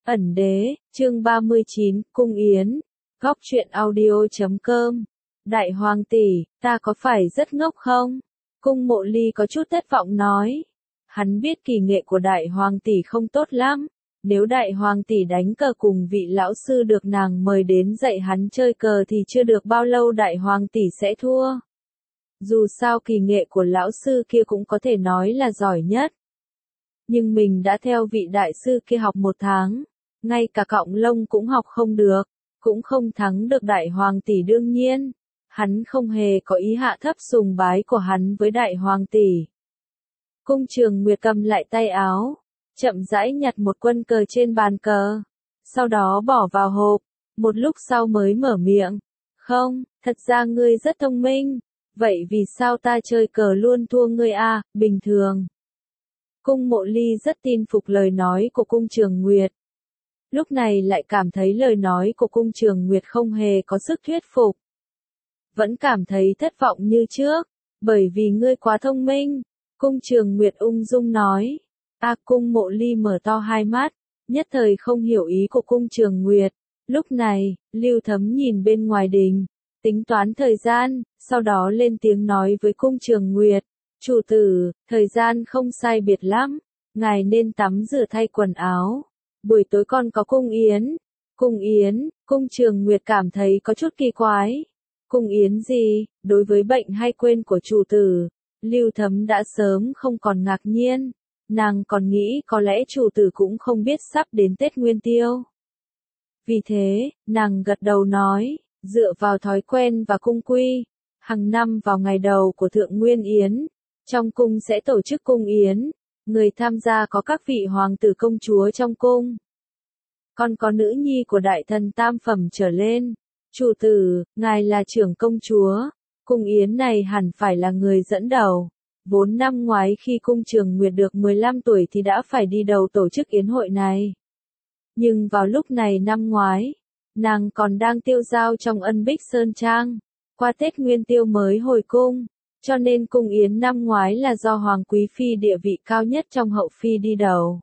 Ẩn đế, chương 39, Cung Yến. Góc truyện audio.com. Đại hoàng tỷ, ta có phải rất ngốc không? Cung Mộ Ly có chút thất vọng nói. Hắn biết kỳ nghệ của đại hoàng tỷ không tốt lắm. Nếu đại hoàng tỷ đánh cờ cùng vị lão sư được nàng mời đến dạy hắn chơi cờ thì chưa được bao lâu đại hoàng tỷ sẽ thua. Dù sao kỳ nghệ của lão sư kia cũng có thể nói là giỏi nhất. Nhưng mình đã theo vị đại sư kia học 1 tháng. Ngay cả cọng lông cũng học không được, cũng không thắng được đại hoàng tỷ đương nhiên. Hắn không hề có ý hạ thấp sùng bái của hắn với đại hoàng tỷ. Cung Trường Nguyệt cầm lại tay áo, chậm rãi nhặt một quân cờ trên bàn cờ, sau đó bỏ vào hộp, một lúc sau mới mở miệng. Không, thật ra ngươi rất thông minh, vậy vì sao ta chơi cờ luôn thua ngươi à, bình thường. Cung Mộ Ly rất tin phục lời nói của Cung Trường Nguyệt. Lúc này lại cảm thấy lời nói của Cung Trường Nguyệt không hề có sức thuyết phục. Vẫn cảm thấy thất vọng như trước, bởi vì ngươi quá thông minh. Cung Trường Nguyệt ung dung nói. Cung Mộ Ly mở to hai mắt, nhất thời không hiểu ý của Cung Trường Nguyệt. Lúc này, Lưu Thấm nhìn bên ngoài đình, tính toán thời gian, sau đó lên tiếng nói với Cung Trường Nguyệt. Chủ tử, thời gian không sai biệt lắm, ngài nên tắm rửa thay quần áo. Buổi tối còn có cung yến. Cung yến, Cung Trường Nguyệt cảm thấy có chút kỳ quái. Cung yến gì, đối với bệnh hay quên của chủ tử, Lưu Thấm đã sớm không còn ngạc nhiên. Nàng còn nghĩ có lẽ chủ tử cũng không biết sắp đến Tết Nguyên Tiêu. Vì thế, nàng gật đầu nói, dựa vào thói quen và cung quy, hàng năm vào ngày đầu của Thượng Nguyên Yến, trong cung sẽ tổ chức cung yến. Người tham gia có các vị hoàng tử công chúa trong cung. Còn có nữ nhi của đại thần tam phẩm trở lên. Chủ tử, ngài là trưởng công chúa. Cung yến này hẳn phải là người dẫn đầu. Vốn năm ngoái khi Cung Trường Nguyệt được 15 tuổi thì đã phải đi đầu tổ chức yến hội này. Nhưng vào lúc này năm ngoái, nàng còn đang tiêu dao trong Ân Bích Sơn Trang. Qua Tết Nguyên Tiêu mới hồi cung. Cho nên cung yến năm ngoái là do Hoàng Quý Phi địa vị cao nhất trong hậu phi đi đầu.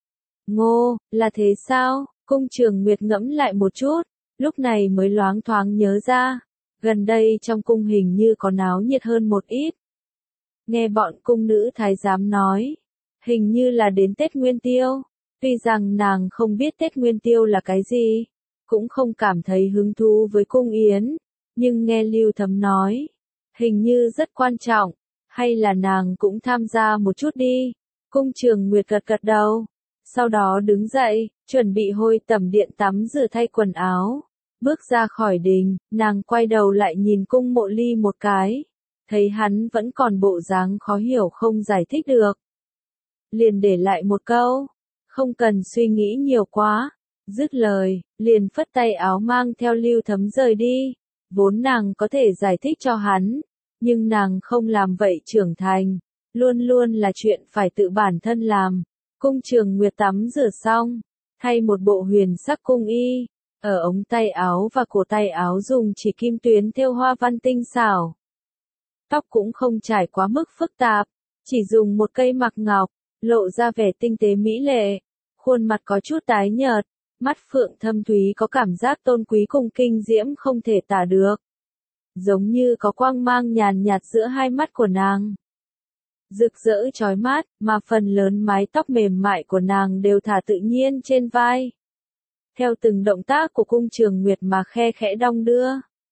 Ngô, là thế sao? Cung Trường Nguyệt ngẫm lại một chút, lúc này mới loáng thoáng nhớ ra. Gần đây trong cung hình như có náo nhiệt hơn một ít. Nghe bọn cung nữ thái giám nói, hình như là đến Tết Nguyên Tiêu. Tuy rằng nàng không biết Tết Nguyên Tiêu là cái gì, cũng không cảm thấy hứng thú với cung yến, nhưng nghe Lưu Thấm nói, hình như rất quan trọng, hay là nàng cũng tham gia một chút đi. Cung Trường Nguyệt gật gật đầu, sau đó đứng dậy, chuẩn bị hôi tẩm điện tắm rửa thay quần áo. Bước ra khỏi đình, nàng quay đầu lại nhìn Cung Mộ Ly một cái, thấy hắn vẫn còn bộ dáng khó hiểu không giải thích được. Liền để lại một câu, không cần suy nghĩ nhiều quá. Dứt lời, liền phất tay áo mang theo Lưu Thấm rời đi. Vốn nàng có thể giải thích cho hắn, nhưng nàng không làm vậy trưởng thành, luôn luôn là chuyện phải tự bản thân làm. Cung Trường Nguyệt tắm rửa xong, thay một bộ huyền sắc cung y, ở ống tay áo và cổ tay áo dùng chỉ kim tuyến thêu hoa văn tinh xảo. Tóc cũng không trải quá mức phức tạp, chỉ dùng một cây mặc ngọc, lộ ra vẻ tinh tế mỹ lệ. Khuôn mặt có chút tái nhợt, mắt phượng thâm thúy có cảm giác tôn quý cùng kinh diễm không thể tả được. Giống như có quang mang nhàn nhạt giữa hai mắt của nàng. Rực rỡ chói mắt, mà phần lớn mái tóc mềm mại của nàng đều thả tự nhiên trên vai. Theo từng động tác của Cung Trường Nguyệt mà khe khẽ đong đưa.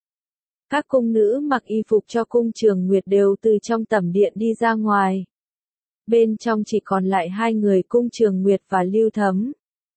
Các cung nữ mặc y phục cho Cung Trường Nguyệt đều từ trong tẩm điện đi ra ngoài. Bên trong chỉ còn lại hai người Cung Trường Nguyệt và Lưu Thấm.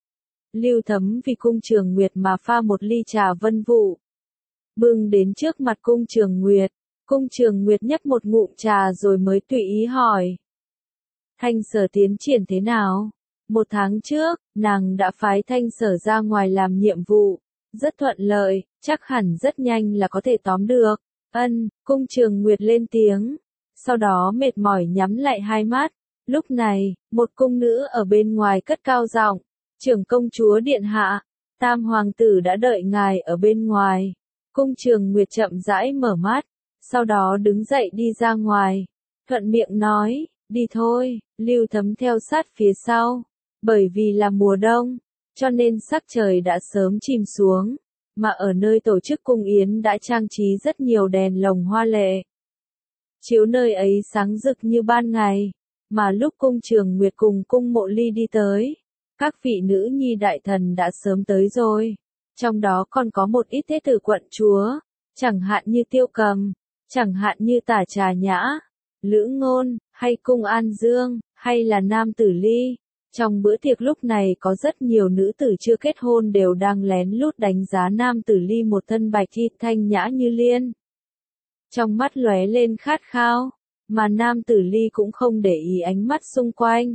Lưu Thấm vì Cung Trường Nguyệt mà pha một ly trà vân vụ. Bưng đến trước mặt Cung Trường Nguyệt. Cung Trường Nguyệt nhấp một ngụm trà rồi mới tùy ý hỏi. Thanh Sở tiến triển thế nào? 1 tháng trước, nàng đã phái Thanh Sở ra ngoài làm nhiệm vụ. Rất thuận lợi, chắc hẳn rất nhanh là có thể tóm được. Cung Trường Nguyệt lên tiếng. Sau đó mệt mỏi nhắm lại hai mắt. Lúc này, một cung nữ ở bên ngoài cất cao giọng. Trưởng công chúa điện hạ, Tam hoàng tử đã đợi ngài ở bên ngoài. Cung Trường Nguyệt chậm rãi mở mắt, sau đó đứng dậy đi ra ngoài, thuận miệng nói, đi thôi. Lưu Thấm theo sát phía sau, bởi vì là mùa đông, cho nên sắc trời đã sớm chìm xuống, mà ở nơi tổ chức cung yến đã trang trí rất nhiều đèn lồng hoa lệ. Chiếu nơi ấy sáng rực như ban ngày, mà lúc cung Trường Nguyệt cùng cung Mộ Ly đi tới, các vị nữ nhi đại thần đã sớm tới rồi, trong đó còn có một ít thế tử quận chúa, chẳng hạn như Tiêu Cầm, chẳng hạn như Tả Trà Nhã, Lữ Ngôn, hay cung An Dương, hay là Nam Tử Ly. Trong bữa tiệc lúc này có rất nhiều nữ tử chưa kết hôn đều đang lén lút đánh giá Nam Tử Ly một thân bạch y thanh nhã như liên. Trong mắt lóe lên khát khao, mà Nam Tử Ly cũng không để ý ánh mắt xung quanh.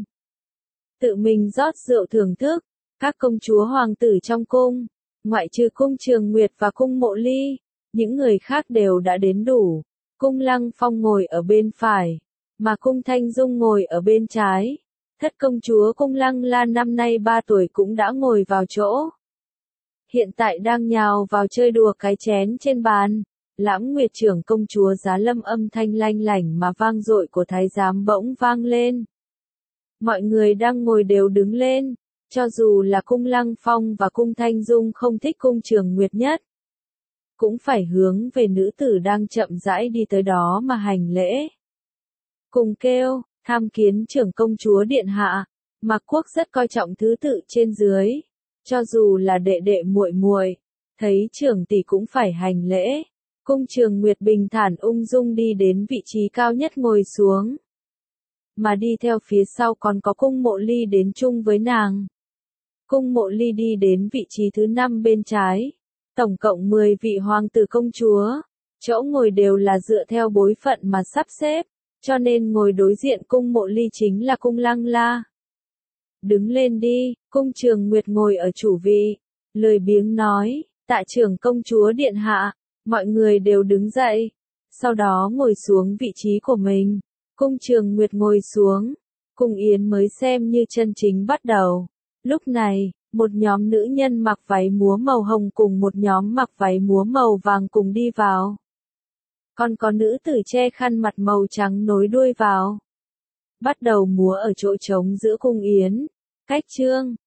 Tự mình rót rượu thưởng thức, các công chúa hoàng tử trong cung, ngoại trừ cung Trường Nguyệt và cung Mộ Ly, những người khác đều đã đến đủ. Cung Lăng Phong ngồi ở bên phải, mà cung Thanh Dung ngồi ở bên trái. Thất công chúa cung Lăng Lan năm nay 3 tuổi cũng đã ngồi vào chỗ. Hiện tại đang nhào vào chơi đùa cái chén trên bàn. Lãm Nguyệt trưởng công chúa Giá Lâm âm thanh lanh lảnh mà vang dội của thái giám bỗng vang lên. Mọi người đang ngồi đều đứng lên, cho dù là cung Lăng Phong và cung Thanh Dung không thích cung Trường Nguyệt nhất, cũng phải hướng về nữ tử đang chậm rãi đi tới đó mà hành lễ. Cùng kêu, tham kiến trưởng công chúa điện hạ, Mạc Quốc rất coi trọng thứ tự trên dưới, cho dù là đệ đệ muội muội, thấy trưởng tỷ cũng phải hành lễ. Cung Trường Nguyệt bình thản ung dung đi đến vị trí cao nhất ngồi xuống. Mà đi theo phía sau còn có cung Mộ Ly đến chung với nàng. Cung Mộ Ly đi đến vị trí thứ 5 bên trái. Tổng cộng 10 vị hoàng tử công chúa. Chỗ ngồi đều là dựa theo bối phận mà sắp xếp, cho nên ngồi đối diện cung Mộ Ly chính là cung Lăng La. Đứng lên đi, cung Trường Nguyệt ngồi ở chủ vị, lười biếng nói, tạ trưởng công chúa điện hạ. Mọi người đều đứng dậy, sau đó ngồi xuống vị trí của mình. Cung Trường Nguyệt ngồi xuống, cung yến mới xem như chân chính bắt đầu. Lúc này, một nhóm nữ nhân mặc váy múa màu hồng cùng một nhóm mặc váy múa màu vàng cùng đi vào. Còn có nữ tử che khăn mặt màu trắng nối đuôi vào. Bắt đầu múa ở chỗ trống giữa cung yến. Cách chương